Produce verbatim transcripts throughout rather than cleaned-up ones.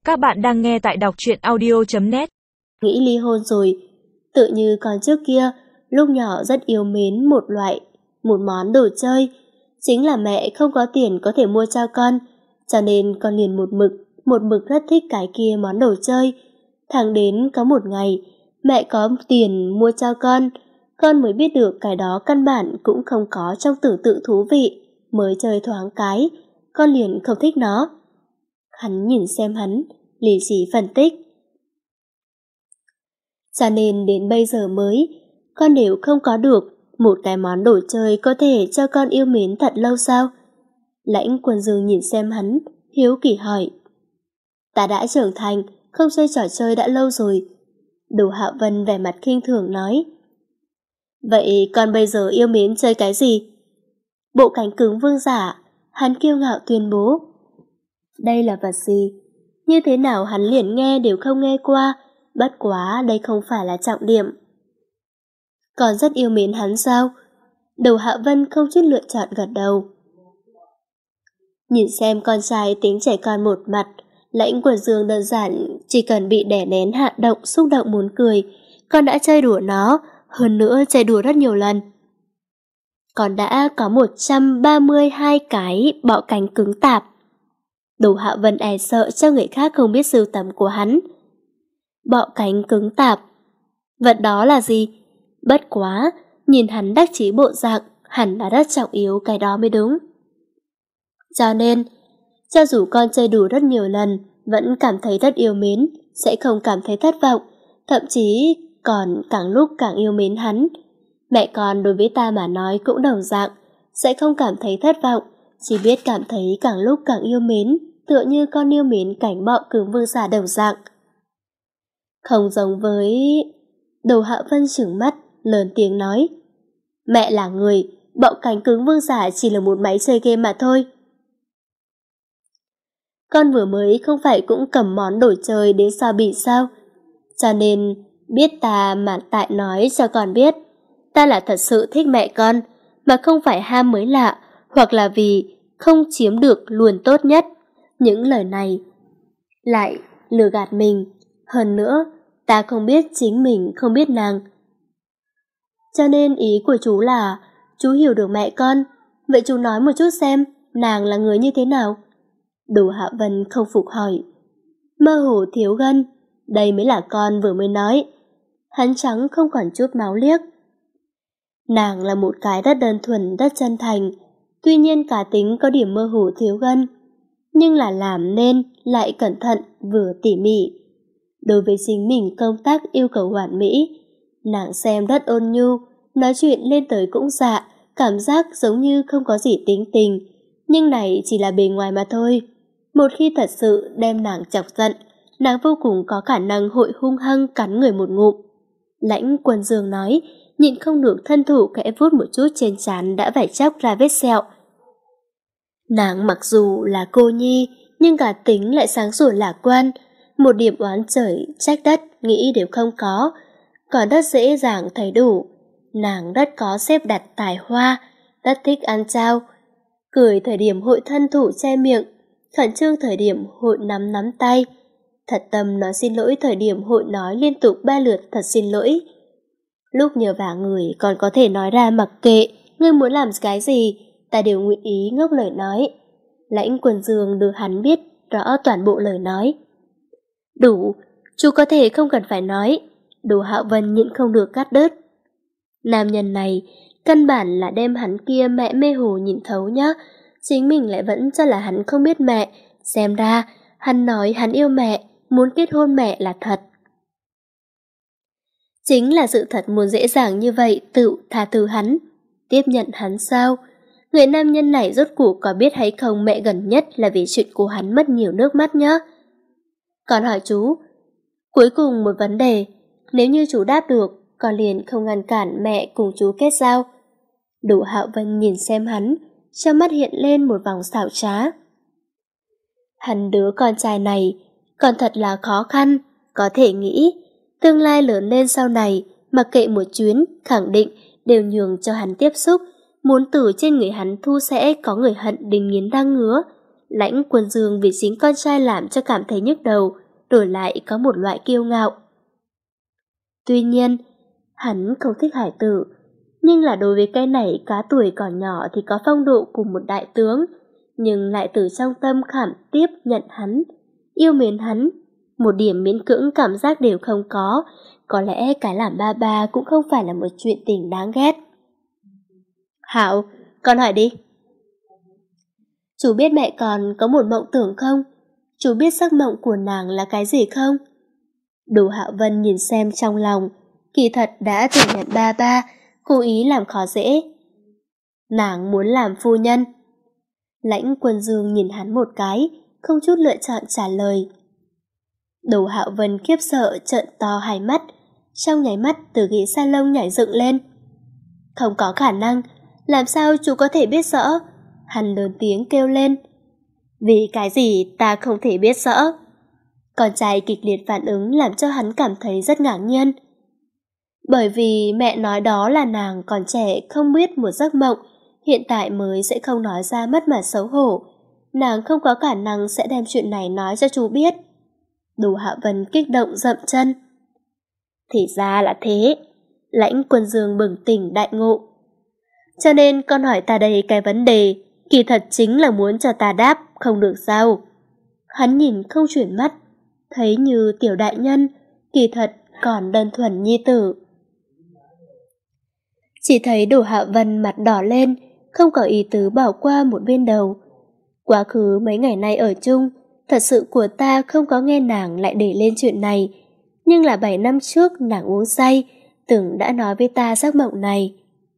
Các bạn đang nghe tại đọc truyện audio chấm net. Nghĩ ly hôn rồi, tự như con trước kia, lúc nhỏ rất yêu mến một loại, một món đồ chơi. Chính là mẹ không có tiền có thể mua cho con, cho nên con liền một mực, một mực rất thích cái kia món đồ chơi. Thẳng đến có một ngày, mẹ có tiền mua cho con, con mới biết được cái đó căn bản cũng không có trong tưởng tượng thú vị, mới chơi thoáng cái, con liền không thích nó. Hắn nhìn xem hắn, lì xì phân tích. Cho nên đến bây giờ mới, con đều không có được một cái món đồ chơi có thể cho con yêu mến thật lâu sao? Lãnh Quân Dương nhìn xem hắn, hiếu kỳ hỏi. Ta đã trưởng thành, không chơi trò chơi đã lâu rồi. Đồ Hạo Vân vẻ mặt khinh thường nói. Vậy con bây giờ yêu mến chơi cái gì? Bộ cánh cứng vương giả, hắn kiêu ngạo tuyên bố. Đây là vật gì? Như thế nào hắn liền nghe đều không nghe qua, bất quá đây không phải là trọng điểm. Con rất yêu mến hắn sao? Đầu Hạ Vân không chút lựa chọn gật đầu. Nhìn xem con trai tính trẻ con một mặt, Lãnh Quân Dương đơn giản chỉ cần bị đè nén hạ động xúc động muốn cười, con đã chơi đùa nó, hơn nữa chơi đùa rất nhiều lần. Con đã có một trăm ba mươi hai cái bọ cánh cứng tạp. Đồ Hạ Vân e sợ cho người khác không biết sưu tầm của hắn. Bọ cánh cứng tạp, vật đó là gì? Bất quá, nhìn hắn đắc chí bộ dạng, hẳn là rất trọng yếu cái đó mới đúng. Cho nên, cho dù con chơi đủ rất nhiều lần, vẫn cảm thấy rất yêu mến, sẽ không cảm thấy thất vọng, thậm chí còn càng lúc càng yêu mến hắn. Mẹ con đối với ta mà nói cũng đồng dạng, sẽ không cảm thấy thất vọng, chỉ biết cảm thấy càng lúc càng yêu mến, tựa như con yêu mến cảnh bọ cứng vương giả đồng dạng. Không giống với... Đầu Hạ Vân trừng mắt, lớn tiếng nói. Mẹ là người, bọ cánh cứng vương giả chỉ là một máy chơi game mà thôi. Con vừa mới không phải cũng cầm món đồ chơi đến so bì sao? Cho nên, biết ta mà tại nói cho con biết, ta là thật sự thích mẹ con, mà không phải ham mới lạ, hoặc là vì không chiếm được luôn tốt nhất. Những lời này lại lừa gạt mình. Hơn nữa, ta không biết chính mình không biết nàng. Cho nên ý của chú là chú hiểu được mẹ con. Vậy chú nói một chút xem nàng là người như thế nào? Đồ Hạ Vân không phục hỏi. Mơ hồ thiếu gân, đây mới là con vừa mới nói. Hắn trắng không còn chút máu liếc. Nàng là một cái rất đơn thuần, rất chân thành, tuy nhiên cá tính có điểm mơ hồ thiếu gân, nhưng là làm nên lại cẩn thận vừa tỉ mỉ. Đối với chính mình công tác yêu cầu hoàn mỹ, nàng xem rất ôn nhu, nói chuyện lên tới cũng dạ, cảm giác giống như không có gì tính tình, nhưng này chỉ là bề ngoài mà thôi. Một khi thật sự đem nàng chọc giận, nàng vô cùng có khả năng hội hung hăng cắn người một ngụm. Lãnh Quân Dương nói, nhịn không được thân thủ khẽ vuốt một chút trên trán đã vảy chóc ra vết sẹo. Nàng mặc dù là cô nhi, nhưng cả tính lại sáng sủa lạc quan, một điểm oán trời trách đất nghĩ đều không có, còn rất dễ dàng thấy đủ. Nàng rất có xếp đặt tài hoa, rất thích ăn trao, cười thời điểm hội thân thủ che miệng, khẩn trương thời điểm hội nắm nắm tay, thật tâm nói xin lỗi thời điểm hội nói liên tục ba lượt thật xin lỗi. Lúc nhờ vả người còn có thể nói ra mặc kệ ngươi muốn làm cái gì, ta đều nguyện ý ngốc lời nói. Lãnh Quân Dương đưa hắn biết rõ toàn bộ lời nói. Đủ, chú có thể không cần phải nói. Đồ Hạo Vân nhịn không được cắt đứt. Nam nhân này căn bản là đem hắn kia mẹ mê hồ nhìn thấu nhá. Chính mình lại vẫn cho là hắn không biết mẹ. Xem ra hắn nói hắn yêu mẹ, muốn kết hôn mẹ là thật. Chính là sự thật muốn dễ dàng như vậy tự tha thứ hắn, tiếp nhận hắn sao? Người nam nhân này rốt cuộc có biết hay không mẹ gần nhất là vì chuyện của hắn mất nhiều nước mắt nhá. Còn hỏi chú, cuối cùng một vấn đề, nếu như chú đáp được, con liền không ngăn cản mẹ cùng chú kết giao. Đồ Hạo Vân nhìn xem hắn, trong mắt hiện lên một vòng xảo trá. Hắn đứa con trai này còn thật là khó khăn, có thể nghĩ tương lai lớn lên sau này, mặc kệ một chuyến, khẳng định đều nhường cho hắn tiếp xúc, muốn từ trên người hắn thu sẽ có người hận đến nghiến răng ngứa. Lãnh Quân Dương vì chính con trai làm cho cảm thấy nhức đầu, đổi lại có một loại kiêu ngạo. Tuy nhiên, hắn không thích hải tử, nhưng là đối với cái này cá tuổi còn nhỏ thì có phong độ của một đại tướng, nhưng lại từ trong tâm khảm tiếp nhận hắn, yêu mến hắn, một điểm miễn cưỡng cảm giác đều không có, có lẽ cái làm ba ba cũng không phải là một chuyện tình đáng ghét. Hạo, con hỏi đi. Chú biết mẹ con có một mộng tưởng không? Chú biết giấc mộng của nàng là cái gì không? Đồ Hạo Vân nhìn xem trong lòng, kỳ thật đã thừa nhận ba ba, cố ý làm khó dễ. Nàng muốn làm phu nhân. Lãnh Quân Dương nhìn hắn một cái, không chút lựa chọn trả lời. Đồ Hạo Vân khiếp sợ trợn to hai mắt, trong nháy mắt từ ghế salon nhảy dựng lên. Không có khả năng, làm sao chú có thể biết rõ? Hắn lớn tiếng kêu lên. Vì cái gì ta không thể biết rõ? Con trai kịch liệt phản ứng làm cho hắn cảm thấy rất ngạc nhiên. Bởi vì mẹ nói đó là nàng còn trẻ không biết một giấc mộng, hiện tại mới sẽ không nói ra mất mặt xấu hổ. Nàng không có khả năng sẽ đem chuyện này nói cho chú biết. Đồ Hạ Vân kích động dậm chân. Thì ra là thế. Lãnh Quân Dương bừng tỉnh đại ngộ. Cho nên con hỏi ta đây cái vấn đề, kỳ thật chính là muốn cho ta đáp, không được sao? Hắn nhìn không chuyển mắt, thấy như tiểu đại nhân, kỳ thật còn đơn thuần nhi tử. Chỉ thấy Đồ Hạ Vân mặt đỏ lên, không có ý tứ bỏ qua một bên đầu. Quá khứ mấy ngày nay ở chung, thật sự của ta không có nghe nàng lại để lên chuyện này, nhưng là bảy năm trước nàng uống say, từng đã nói với ta giấc mộng này.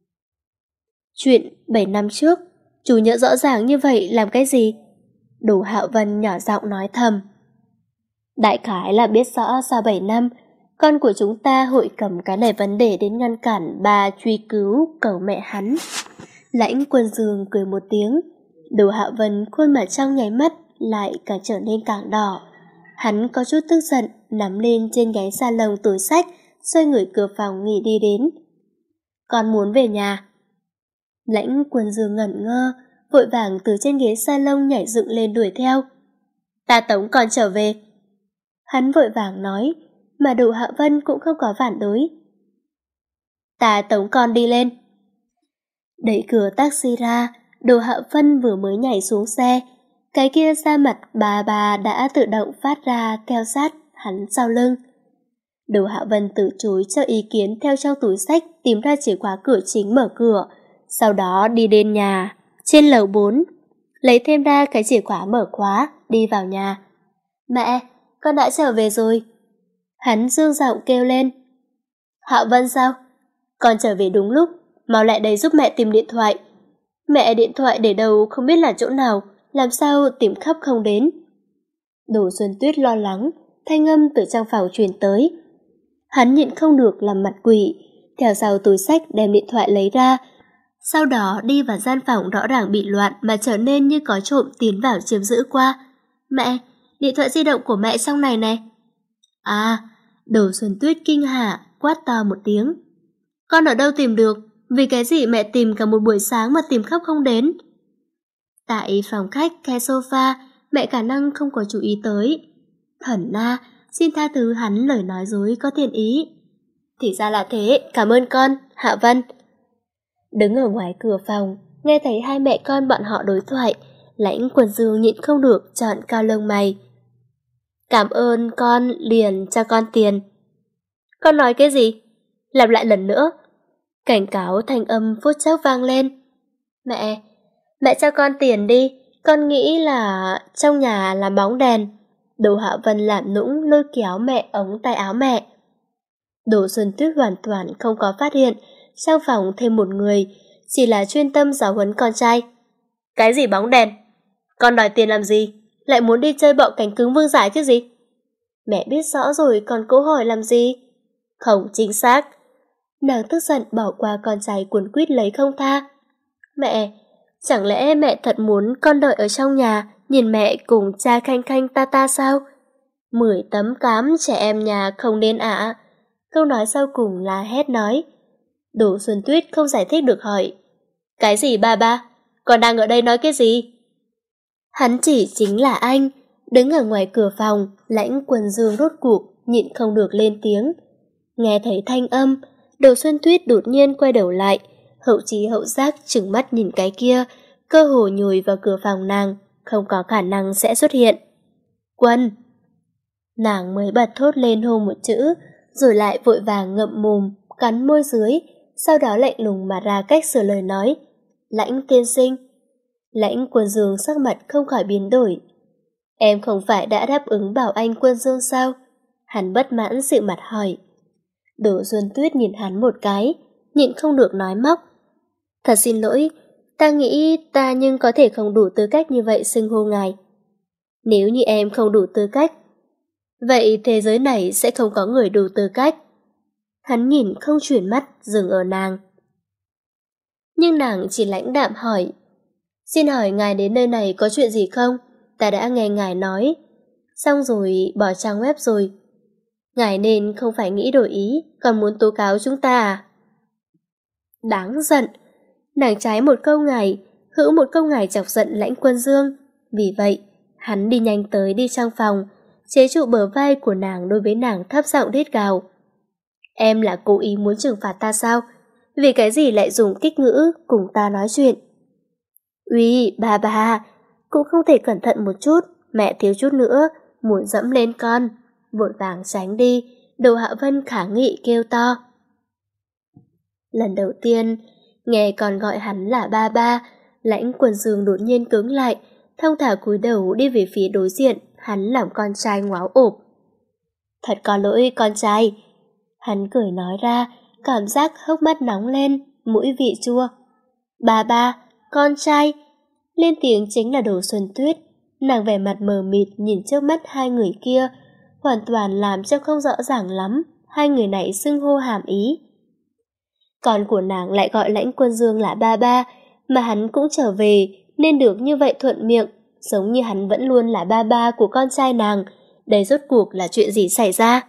Chuyện bảy năm trước, chú nhớ rõ ràng như vậy làm cái gì? Đồ Hạo Vân nhỏ giọng nói thầm. Đại khái là biết rõ sau bảy năm, con của chúng ta hội cầm cái này vấn đề đến ngăn cản bà truy cứu cầu mẹ hắn. Lãnh Quân Dương cười một tiếng, Đồ Hạo Vân khuôn mặt trong nháy mắt lại càng trở nên càng đỏ. Hắn có chút tức giận, nắm lên trên ghế salon túi sách, xoay người cửa phòng nghỉ đi đến. Con muốn về nhà. Lãnh Quân Dương ngẩn ngơ, vội vàng từ trên ghế salon nhảy dựng lên đuổi theo. Ta tống con trở về. Hắn vội vàng nói, mà Đồ Hạ Vân cũng không có phản đối. Ta tống con đi lên. Đẩy cửa taxi ra, Đồ Hạ Vân vừa mới nhảy xuống xe, cái kia da mặt bà bà đã tự động phát ra theo sát hắn sau lưng. Đồ Hạ Vân từ chối cho ý kiến, theo trong túi xách tìm ra chìa khóa cửa chính mở cửa, sau đó đi đến nhà, trên lầu bốn, lấy thêm ra cái chìa khóa mở khóa, đi vào nhà. Mẹ, con đã trở về rồi. Hắn dương giọng kêu lên. Hạ Vân sao? Con trở về đúng lúc, mau lại đây giúp mẹ tìm điện thoại. Mẹ điện thoại để đâu không biết là chỗ nào, làm sao tìm khắp không đến. Đồ Xuân Tuyết lo lắng, thanh âm từ trong phòng truyền tới. Hắn nhịn không được làm mặt quỷ, theo sau túi xách đem điện thoại lấy ra, sau đó đi vào gian phòng rõ ràng bị loạn mà trở nên như có trộm tiến vào chiếm giữ qua. Mẹ, điện thoại di động của mẹ trong này này. À, Đồ Xuân Tuyết kinh hả, quát to một tiếng. Con ở đâu tìm được? Vì cái gì mẹ tìm cả một buổi sáng mà tìm khắp không đến? Tại phòng khách khe sofa, mẹ khả năng không có chú ý tới. Thần na, xin tha thứ hắn lời nói dối có thiện ý. Thì ra là thế, cảm ơn con, Hạ Vân. Đứng ở ngoài cửa phòng, nghe thấy hai mẹ con bọn họ đối thoại, Lãnh Quân Dương nhịn không được trọn cao lông mày. Cảm ơn con liền cho con tiền. Con nói cái gì? Lặp lại lần nữa. Cảnh cáo thanh âm phút chốc vang lên. Mẹ, mẹ cho con tiền đi, con nghĩ là trong nhà làm bóng đèn. Đồ Hạ Vân làm nũng lôi kéo mẹ ống tay áo mẹ. Đồ Xuân Tuyết hoàn toàn không có phát hiện trong phòng thêm một người, chỉ là chuyên tâm giáo huấn con trai. Cái gì bóng đèn? Con đòi tiền làm gì? Lại muốn đi chơi bọ cánh cứng vương giải chứ gì? Mẹ biết rõ rồi còn cố hỏi làm gì? Không chính xác. Nàng tức giận bỏ qua con trai cuốn quýt lấy không tha. Mẹ, chẳng lẽ mẹ thật muốn con đợi ở trong nhà nhìn mẹ cùng cha khanh khanh ta ta sao? Mười tấm cám trẻ em nhà không nên ạ. À. Câu nói sau cùng là hét nói. Đồ Xuân Tuyết không giải thích được hỏi. Cái gì ba ba? Con đang ở đây nói cái gì? Hắn chỉ chính là anh. Đứng ở ngoài cửa phòng, Lãnh Quân Dương rốt cuộc nhịn không được lên tiếng. Nghe thấy thanh âm, Đồ Xuân Tuyết đột nhiên quay đầu lại, hậu trí hậu giác trừng mắt nhìn cái kia, cơ hồ nhồi vào cửa phòng nàng, không có khả năng sẽ xuất hiện. Quân! Nàng mới bật thốt lên hô một chữ, rồi lại vội vàng ngậm mồm, cắn môi dưới, sau đó lạnh lùng mà ra cách sửa lời nói. Lãnh tiên sinh. Lãnh Quân Dương sắc mặt không khỏi biến đổi. Em không phải đã đáp ứng bảo anh Quân Dương sao? Hắn bất mãn sự mặt hỏi. Đỗ Xuân Tuyết nhìn hắn một cái, nhịn không được nói móc. Thật xin lỗi, ta nghĩ ta nhưng có thể không đủ tư cách như vậy xưng hô ngài. Nếu như em không đủ tư cách, vậy thế giới này sẽ không có người đủ tư cách. Hắn nhìn không chuyển mắt, dừng ở nàng. Nhưng nàng chỉ lãnh đạm hỏi. Xin hỏi ngài đến nơi này có chuyện gì không? Ta đã nghe ngài nói. Xong rồi bỏ trang web rồi. Ngài nên không phải nghĩ đổi ý, còn muốn tố cáo chúng ta à? Đáng giận. Nàng trái một câu ngài, hữu một câu ngài chọc giận Lãnh Quân Dương. Vì vậy, hắn đi nhanh tới đi trong phòng, chế trụ bờ vai của nàng đối với nàng thấp giọng rít gào. Em là cố ý muốn trừng phạt ta sao? Vì cái gì lại dùng kích ngữ cùng ta nói chuyện? Uy, bà bà, cũng không thể cẩn thận một chút, mẹ thiếu chút nữa, muốn dẫm lên con. Vội vàng tránh đi, Đồ Hạ Vân khả nghị kêu to. Lần đầu tiên, nghe con gọi hắn là ba ba, Lãnh Quân Dương đột nhiên cứng lại, thong thả cúi đầu đi về phía đối diện, hắn làm con trai ngoáo ộp. Thật có lỗi con trai. Hắn cười nói ra, cảm giác hốc mắt nóng lên, mũi vị chua. Ba ba, con trai. Lên tiếng chính là Đồ Xuân Tuyết. Nàng vẻ mặt mờ mịt nhìn trước mắt hai người kia, hoàn toàn làm cho không rõ ràng lắm hai người này xưng hô hàm ý. Con của nàng lại gọi Lãnh Quân Dương là ba ba, mà hắn cũng trở về nên được như vậy thuận miệng, giống như hắn vẫn luôn là ba ba của con trai nàng. Đây rốt cuộc là chuyện gì xảy ra?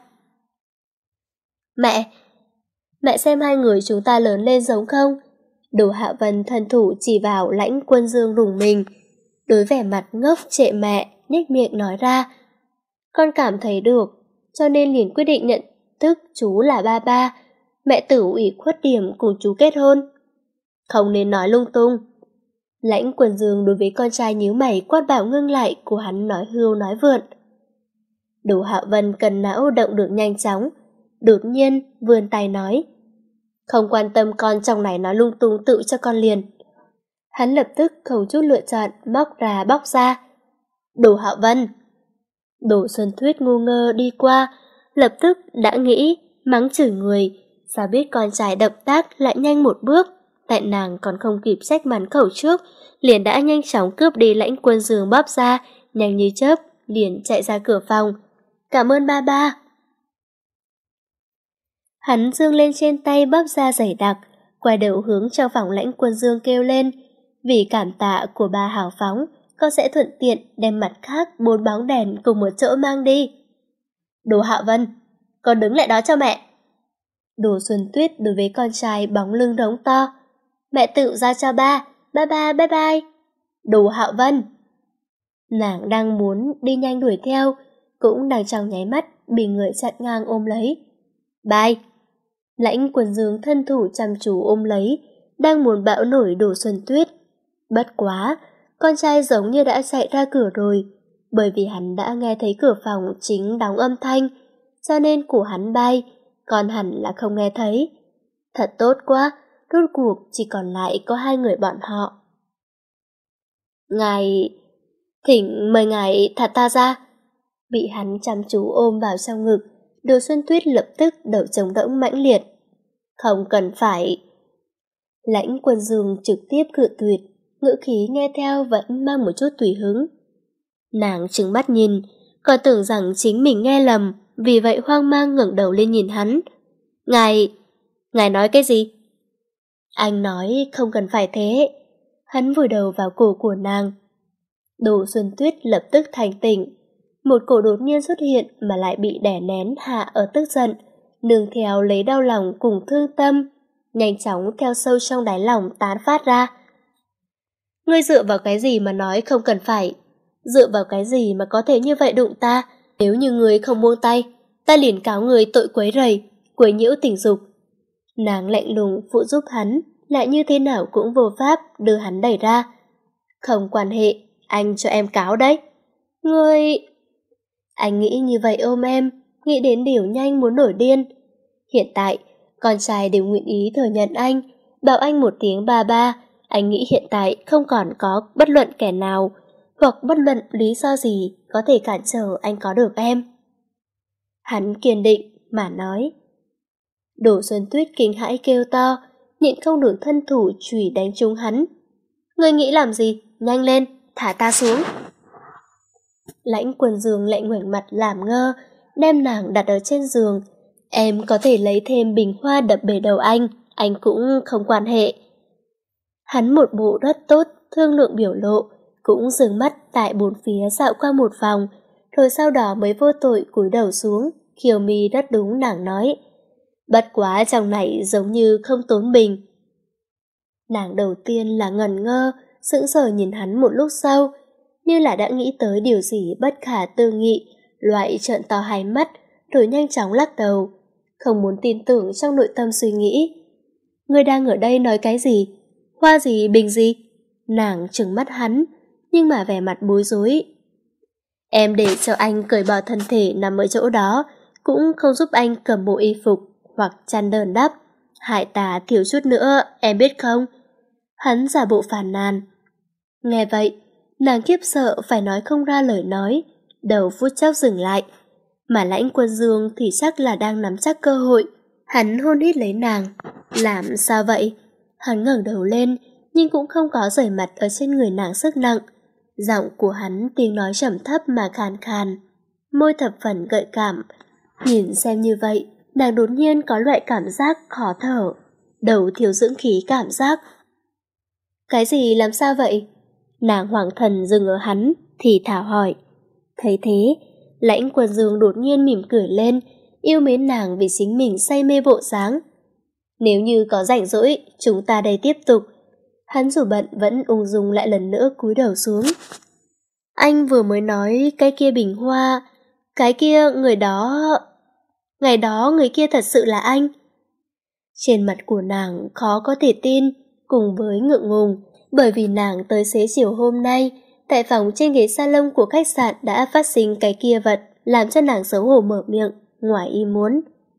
Mẹ! Mẹ xem hai người chúng ta lớn lên giống không? Đồ Hạ Vân thân thủ chỉ vào Lãnh Quân Dương rùng mình. Đối vẻ mặt ngốc trệ mẹ, nhếch miệng nói ra. Con cảm thấy được, cho nên liền quyết định nhận thức chú là ba ba. Mẹ Tử ủy khuất điểm cùng chú kết hôn. Không nên nói lung tung. Lãnh Quân Dương đối với con trai nhíu mày quát bảo ngưng lại, của hắn nói hưu nói vượn. Đồ Hạ Vân cần não động được nhanh chóng, đột nhiên vươn tay nói. Không quan tâm con trong này nói lung tung tự cho con liền. Hắn lập tức không chút lựa chọn móc ra bóc ra. Đồ Hạ Vân. Đồ Xuân Tuyết ngu ngơ đi qua, lập tức đã nghĩ mắng chửi người, sao biết con trai động tác lại nhanh một bước, tại nàng còn không kịp xách mắn khẩu trước, liền đã nhanh chóng cướp đi Lãnh Quân Dương bóp ra, nhanh như chớp, liền chạy ra cửa phòng. Cảm ơn ba ba. Hắn dương lên trên tay bóp ra dày đặc, quay đầu hướng trong phòng Lãnh Quân Dương kêu lên. Vì cảm tạ của ba hào phóng, con sẽ thuận tiện đem mặt khác bốn bóng đèn cùng một chỗ mang đi. Đồ Hạ Vân, con đứng lại đó cho mẹ. Đồ Xuân Tuyết đối với con trai bóng lưng đống to. Mẹ tự ra cho ba, ba ba bye bye. Đồ Hạ Vân. Nàng đang muốn đi nhanh đuổi theo, cũng đang trong nháy mắt bị người chặn ngang ôm lấy. Bye. Lãnh Quân Dương thân thủ chăm chú ôm lấy, đang muốn bão nổi Đồ Xuân Tuyết. Bất quá, con trai giống như đã chạy ra cửa rồi, bởi vì hắn đã nghe thấy cửa phòng chính đóng âm thanh, cho nên của hắn bay, còn hẳn là không nghe thấy. Thật tốt quá, rốt cuộc chỉ còn lại có hai người bọn họ. Ngài... Thỉnh mời ngài thả ta ra. Bị hắn chăm chú ôm vào trong ngực, Đồ Xuân Tuyết lập tức đầu trống rỗng mãnh liệt. Không cần phải. Lãnh Quân Dương trực tiếp cự tuyệt, ngữ khí nghe theo vẫn mang một chút tùy hứng. Nàng trừng mắt nhìn, còn tưởng rằng chính mình nghe lầm, vì vậy hoang mang ngẩng đầu lên nhìn hắn. Ngài... Ngài nói cái gì? Anh nói không cần phải thế. Hắn vùi đầu vào cổ của nàng. Đồ Xuân Tuyết lập tức thành tỉnh. Một cổ đột nhiên xuất hiện mà lại bị đè nén hạ ở tức giận, nương theo lấy đau lòng cùng thương tâm, nhanh chóng theo sâu trong đáy lòng tán phát ra. Ngươi dựa vào cái gì mà nói không cần phải? Dựa vào cái gì mà có thể như vậy đụng ta? Nếu như người không buông tay, ta liền cáo người tội quấy rầy, quấy nhiễu tình dục. Nàng lạnh lùng phụ giúp hắn, lại như thế nào cũng vô pháp đưa hắn đẩy ra. Không quan hệ, anh cho em cáo đấy. Ngươi... Anh nghĩ như vậy ôm em, nghĩ đến điều nhanh muốn nổi điên. Hiện tại, con trai đều nguyện ý thừa nhận anh, bảo anh một tiếng ba ba. Anh nghĩ hiện tại không còn có bất luận kẻ nào, hoặc bất luận lý do gì có thể cản trở anh có được em. Hắn kiên định mà nói. Đỗ Xuân Tuyết kinh hãi kêu to, nhịn không được thân thủ chùy đánh trúng hắn. Ngươi nghĩ làm gì? Nhanh lên, thả ta xuống. Lãnh Quân Dương lại ngoảnh mặt làm ngơ, đem nàng đặt ở trên giường. Em có thể lấy thêm bình hoa đập bể đầu anh, anh cũng không quan hệ. Hắn một bộ rất tốt, thương lượng biểu lộ, cũng dừng mắt tại bốn phía dạo qua một vòng, rồi sau đó mới vô tội cúi đầu xuống, khiêu mi rất đúng nàng nói. Bất quá trong này giống như không tốn bình. Nàng đầu tiên là ngẩn ngơ, sững sờ nhìn hắn một lúc sau, như là đã nghĩ tới điều gì bất khả tư nghị, loại trợn to hai mắt, rồi nhanh chóng lắc đầu, không muốn tin tưởng trong nội tâm suy nghĩ. Người đang ở đây nói cái gì? Hoa gì, bình gì? Nàng trừng mắt hắn, nhưng mà vẻ mặt bối rối. Em để cho anh cởi bỏ thân thể nằm ở chỗ đó, cũng không giúp anh cầm bộ y phục hoặc chăn đơn đắp. Hại ta thiếu chút nữa, em biết không? Hắn giả bộ phàn nàn. Nghe vậy, nàng khiếp sợ phải nói không ra lời nói, đầu phút chốc dừng lại. Mà Lãnh Quân Dương thì chắc là đang nắm chắc cơ hội. Hắn hôn hít lấy nàng. Làm sao vậy? Hắn ngẩng đầu lên, nhưng cũng không có rời mặt ở trên người nàng sức nặng. Giọng của hắn tiếng nói trầm thấp mà khàn khàn, môi thập phần gợi cảm. Nhìn xem như vậy, nàng đột nhiên có loại cảm giác khó thở, đầu thiếu dưỡng khí cảm giác. Cái gì làm sao vậy? Nàng hoảng thần dừng ở hắn, thì thảo hỏi. Thấy thế, Lãnh Quân Dương đột nhiên mỉm cười lên, yêu mến nàng vì chính mình say mê bộ dáng. Nếu như có rảnh rỗi, chúng ta đây tiếp tục. Hắn dù bận vẫn ung dung lại lần nữa cúi đầu xuống. Anh vừa mới nói cái kia bình hoa, cái kia người đó... Ngày đó người kia thật sự là anh. Trên mặt của nàng khó có thể tin, cùng với ngượng ngùng, bởi vì nàng tới xế chiều hôm nay, tại phòng trên ghế salon của khách sạn đã phát sinh cái kia vật, làm cho nàng xấu hổ mở miệng, ngoài ý muốn.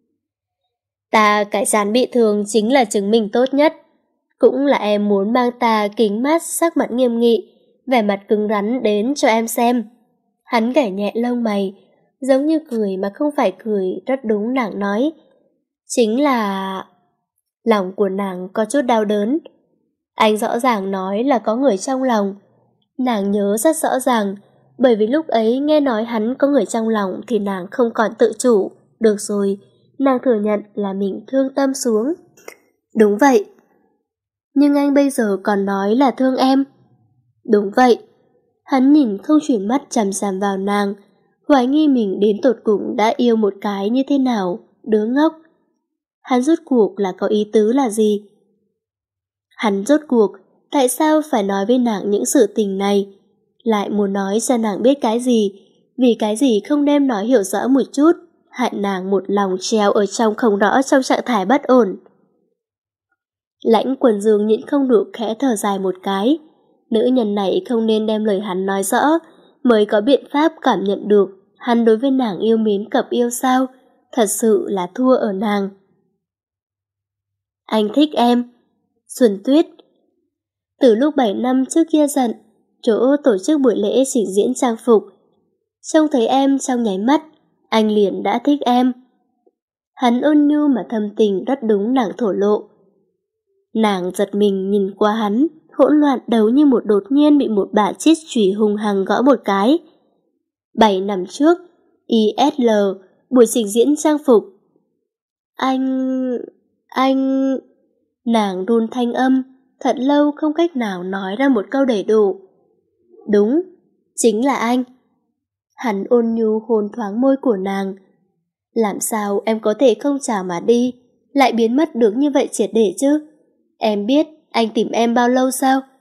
Ta cái chán bị thương chính là chứng minh tốt nhất. Cũng là em muốn mang ta kính mát sắc mặt nghiêm nghị, vẻ mặt cứng rắn đến cho em xem. Hắn gảy nhẹ lông mày, giống như cười mà không phải cười, rất đúng nàng nói. Chính là... Lòng của nàng có chút đau đớn. Anh rõ ràng nói là có người trong lòng. Nàng nhớ rất rõ ràng, bởi vì lúc ấy nghe nói hắn có người trong lòng thì nàng không còn tự chủ. Được rồi, nàng thừa nhận là mình thương tâm xuống. Đúng vậy. Nhưng anh bây giờ còn nói là thương em. Đúng vậy. Hắn nhìn không chuyển mắt chằm chằm vào nàng, hoài nghi mình đến tột cùng đã yêu một cái như thế nào, đứa ngốc. Hắn rốt cuộc là có ý tứ là gì? Hắn rốt cuộc tại sao phải nói với nàng những sự tình này? Lại muốn nói cho nàng biết cái gì? Vì cái gì không đem nói hiểu rõ một chút, hại nàng một lòng treo ở trong không rõ trong trạng thái bất ổn. Lãnh Quân Dương nhịn không được khẽ thở dài một cái. Nữ nhân này không nên đem lời hắn nói rõ, mới có biện pháp cảm nhận được hắn đối với nàng yêu mến cập yêu sao. Thật sự là thua ở nàng. Anh thích em. Xuân Tuyết. Từ lúc bảy năm trước kia giận, chỗ tổ chức buổi lễ trình diễn trang phục, trông thấy em trong nháy mắt, anh liền đã thích em. Hắn ôn nhu mà thâm tình rất đúng nàng thổ lộ. Nàng giật mình nhìn qua hắn, hỗn loạn đầu như một đột nhiên bị một bả chiếc chùy hung hăng gõ một cái. Bảy năm trước, i ét lờ, buổi trình diễn trang phục. Anh... anh... Nàng run thanh âm, thật lâu không cách nào nói ra một câu đầy đủ. Đúng, chính là anh. Hắn ôn nhu hôn thoáng môi của nàng. Làm sao em có thể không chào mà đi, lại biến mất được như vậy triệt để chứ? Em biết anh tìm em bao lâu sao?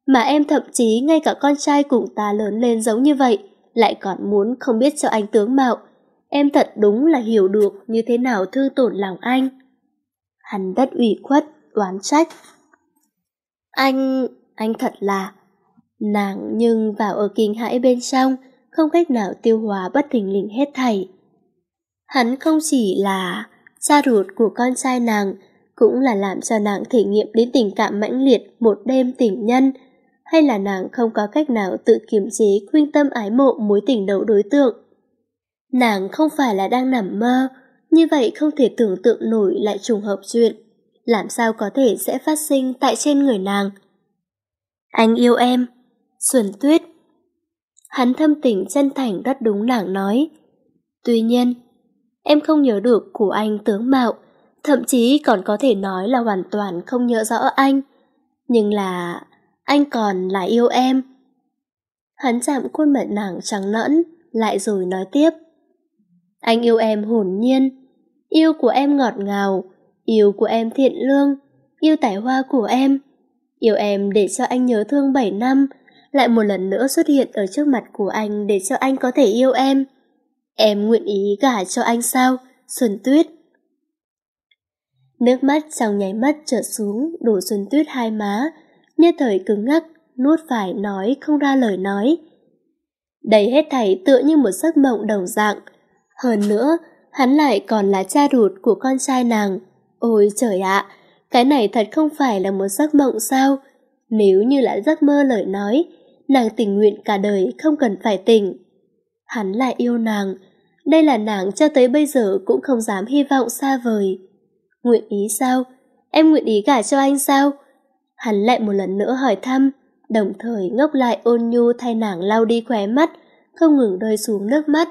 Mà em thậm chí ngay cả con trai cùng ta lớn lên giống như vậy, lại còn muốn không biết cho anh tướng mạo. Em thật đúng là hiểu được như thế nào thương tổn lòng anh. Hắn rất ủy khuất, oán trách. Anh... anh thật là... Nàng nhưng vào ở kinh hãi bên trong, không cách nào tiêu hóa bất thình lình hết thảy. Hắn không chỉ là cha ruột của con trai nàng, cũng là làm cho nàng thể nghiệm đến tình cảm mãnh liệt một đêm tình nhân, hay là nàng không có cách nào tự kiềm chế khuynh tâm ái mộ mối tình đầu đối tượng. Nàng không phải là đang nằm mơ, như vậy không thể tưởng tượng nổi lại trùng hợp chuyện, làm sao có thể sẽ phát sinh tại trên người nàng. Anh yêu em, Xuân Tuyết. Hắn thâm tình chân thành rất đúng nàng nói. Tuy nhiên, em không nhớ được của anh tướng mạo, thậm chí còn có thể nói là hoàn toàn không nhớ rõ anh. Nhưng là... anh còn là yêu em. Hắn chạm khuôn mặt nàng trắng nõn, lại rồi nói tiếp. Anh yêu em hồn nhiên, yêu của em ngọt ngào, yêu của em thiện lương, yêu tài hoa của em, yêu em để cho anh nhớ thương bảy năm, lại một lần nữa xuất hiện ở trước mặt của anh để cho anh có thể yêu em. Em nguyện ý gả cho anh sao, Xuân Tuyết? Nước mắt trong nháy mắt trượt xuống, đổ Xuân Tuyết hai má, nhất thời cứng ngắc, nuốt phải nói không ra lời nói. Đây hết thảy tựa như một giấc mộng đồng dạng. Hơn nữa, hắn lại còn là cha ruột của con trai nàng. Ôi trời ạ, cái này thật không phải là một giấc mộng sao? Nếu như là giấc mơ lời nói, nàng tình nguyện cả đời không cần phải tỉnh. Hắn lại yêu nàng, đây là nàng cho tới bây giờ cũng không dám hy vọng xa vời. Nguyện ý sao? Em nguyện ý gả cho anh sao? Hắn lại một lần nữa hỏi thăm, đồng thời ngốc lại ôn nhu thay nàng lau đi khóe mắt, không ngừng rơi xuống nước mắt.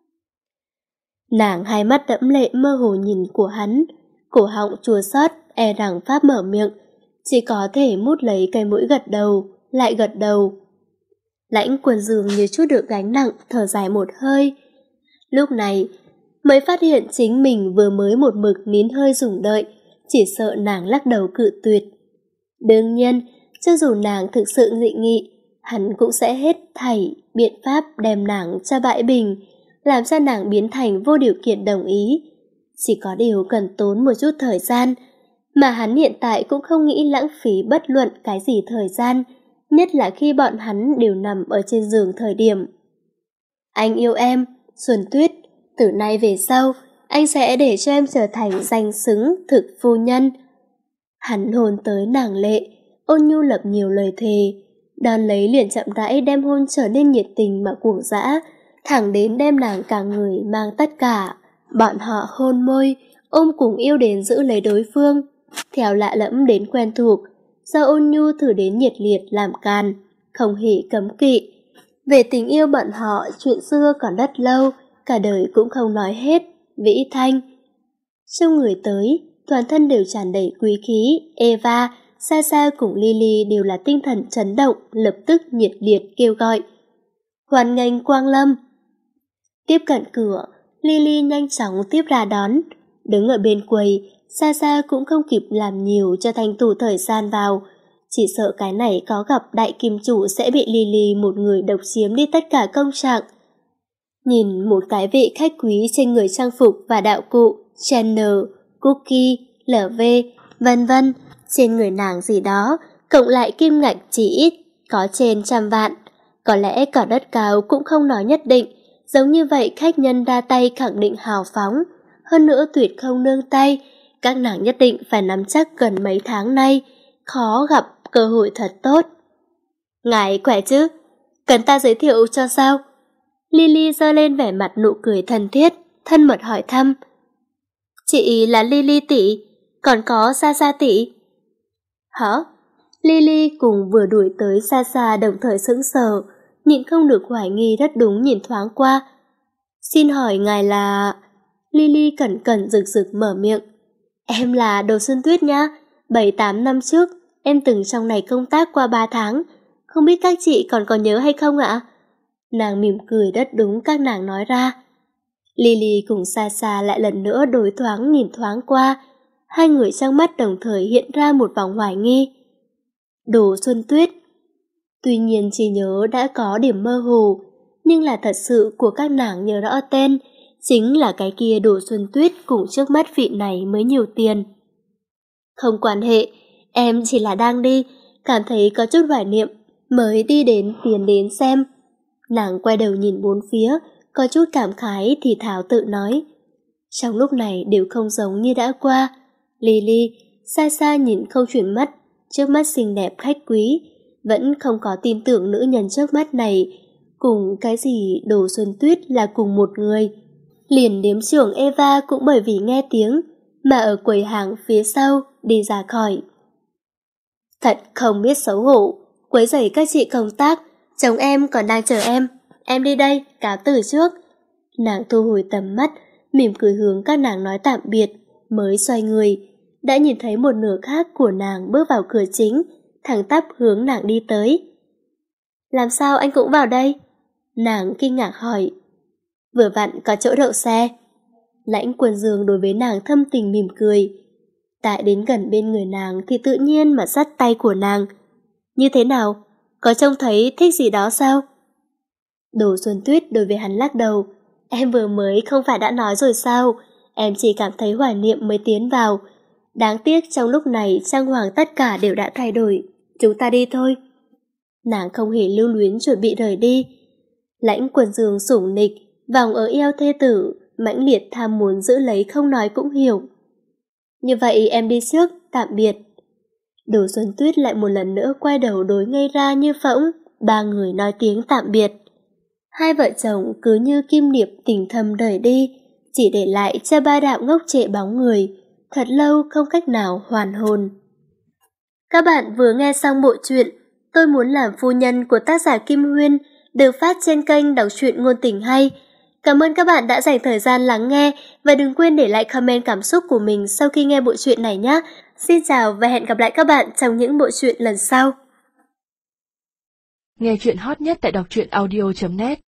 Nàng hai mắt đẫm lệ mơ hồ nhìn của hắn, cổ họng chua xót, e rằng pháp mở miệng, chỉ có thể mút lấy cây mũi gật đầu, lại gật đầu. Lãnh Quần Dương như chút được gánh nặng, thở dài một hơi. Lúc này mới phát hiện chính mình vừa mới một mực nín hơi rủng đợi, chỉ sợ nàng lắc đầu cự tuyệt. Đương nhiên, cho dù nàng thực sự dị nghị, hắn cũng sẽ hết thảy biện pháp đem nàng cho bãi bình, làm cho nàng biến thành vô điều kiện đồng ý. Chỉ có điều cần tốn một chút thời gian, mà hắn hiện tại cũng không nghĩ lãng phí bất luận cái gì thời gian, nhất là khi bọn hắn đều nằm ở trên giường thời điểm. Anh yêu em, Xuân Tuyết, từ nay về sau, anh sẽ để cho em trở thành danh xứng thực phu nhân. Hắn hôn tới nàng lệ, ôn nhu lập nhiều lời thề, đón lấy liền chậm rãi đem hôn trở nên nhiệt tình mà cuồng dã, thẳng đến đem nàng cả người mang tất cả. Bọn họ hôn môi, ôm cùng yêu đến giữ lấy đối phương, theo lạ lẫm đến quen thuộc, do ôn nhu thử đến nhiệt liệt làm can, không hề cấm kỵ. Về tình yêu bọn họ, chuyện xưa còn rất lâu, cả đời cũng không nói hết. Vĩ Thanh. Trong người tới, toàn thân đều tràn đầy quý khí. Eva, Sasa cùng Lily đều là tinh thần chấn động, lập tức nhiệt liệt kêu gọi. Hoan nghênh Quang Lâm. Tiếp cận cửa, Lily nhanh chóng tiếp ra đón. Đứng ở bên quầy, Sasa cũng không kịp làm nhiều cho tranh thủ thời gian vào. Chỉ sợ cái này có gặp đại kim chủ sẽ bị Lily một người độc chiếm đi tất cả công trạng. Nhìn một cái vị khách quý trên người trang phục và đạo cụ, Chanel, Cookie, lờ vê, vân vân, trên người nàng gì đó, cộng lại kim ngạch chỉ ít, có trên trăm vạn. Có lẽ cả đất cao cũng không nói nhất định, giống như vậy khách nhân ra tay khẳng định hào phóng, hơn nữa tuyệt không nương tay, các nàng nhất định phải nắm chắc gần mấy tháng nay, khó gặp cơ hội thật tốt. Ngài khỏe chứ? Cần ta giới thiệu cho sao? Lily giơ lên vẻ mặt nụ cười thân thiết, thân mật hỏi thăm. Chị là Lily tỷ, còn có Sasa tỷ. Hả? Lily cùng vừa đuổi tới Sasa đồng thời sững sờ, nhịn không được hoài nghi rất đúng nhìn thoáng qua. Xin hỏi ngài là... Lily cẩn cẩn rực rực mở miệng. Em là Đồ Xuân Tuyết nha, bảy tám năm trước, em từng trong này công tác qua ba tháng, không biết các chị còn có nhớ hay không ạ? Nàng mỉm cười rất đúng các nàng nói ra. Lily cùng Sasa lại lần nữa đối thoáng nhìn thoáng qua, hai người trong mắt đồng thời hiện ra một vòng hoài nghi. Đồ Xuân Tuyết, Tuy nhiên trí nhớ đã có điểm mơ hồ, nhưng là thật sự của các nàng nhớ rõ tên, chính là cái kia Đồ Xuân Tuyết cùng trước mắt vị này mới nhiều tiền. Không quan hệ, em chỉ là đang đi, cảm thấy có chút hoài niệm, mới đi đến tiến đến xem. Nàng quay đầu nhìn bốn phía, có chút cảm khái thì thảo tự nói. Trong lúc này đều không giống như đã qua. Lily xa xa nhìn không chuyển mắt, trước mắt xinh đẹp khách quý, vẫn không có tin tưởng nữ nhân trước mắt này cùng cái gì Đồ Xuân Tuyết là cùng một người. Liền điếm trưởng Eva cũng bởi vì nghe tiếng mà ở quầy hàng phía sau đi ra khỏi. Thật không biết xấu hổ, quấy rầy các chị công tác, chồng em còn đang chờ em, em đi đây, cáo từ trước. Nàng thu hồi tầm mắt, mỉm cười hướng các nàng nói tạm biệt, mới xoay người, đã nhìn thấy một nửa khác của nàng bước vào cửa chính, thẳng tắp hướng nàng đi tới. Làm sao anh cũng vào đây? Nàng kinh ngạc hỏi. Vừa vặn có chỗ đậu xe. Lãnh Quân Dương đối với nàng thâm tình mỉm cười. Tại đến gần bên người nàng thì tự nhiên mà dắt tay của nàng. Như thế nào? Có trông thấy thích gì đó sao? Đồ Xuân Tuyết đối với hắn lắc đầu. Em vừa mới không phải đã nói rồi sao? Em chỉ cảm thấy hoài niệm mới tiến vào. Đáng tiếc trong lúc này trang hoàng tất cả đều đã thay đổi. Chúng ta đi thôi. Nàng không hề lưu luyến chuẩn bị rời đi. Lãnh Quân Dương sủng nịch, vòng ở eo thê tử, mãnh liệt tham muốn giữ lấy không nói cũng hiểu. Như vậy em đi trước, tạm biệt. Đồ Xuân Tuyết lại một lần nữa quay đầu đối ngây ra như phỗng, ba người nói tiếng tạm biệt. Hai vợ chồng cứ như kim điệp tình thầm rời đi, chỉ để lại cho ba đạo ngốc trệ bóng người, thật lâu không cách nào hoàn hồn. Các bạn vừa nghe xong bộ truyện Tôi Muốn Làm Phu Nhân của tác giả Kim Huyên, được phát trên kênh Đọc Truyện Ngôn Tình Hay. Cảm ơn các bạn đã dành thời gian lắng nghe và đừng quên để lại comment cảm xúc của mình sau khi nghe bộ truyện này nhé. Xin chào và hẹn gặp lại các bạn trong những bộ truyện lần sau. Nghe truyện hot nhất tại đọc truyện audio chấm net.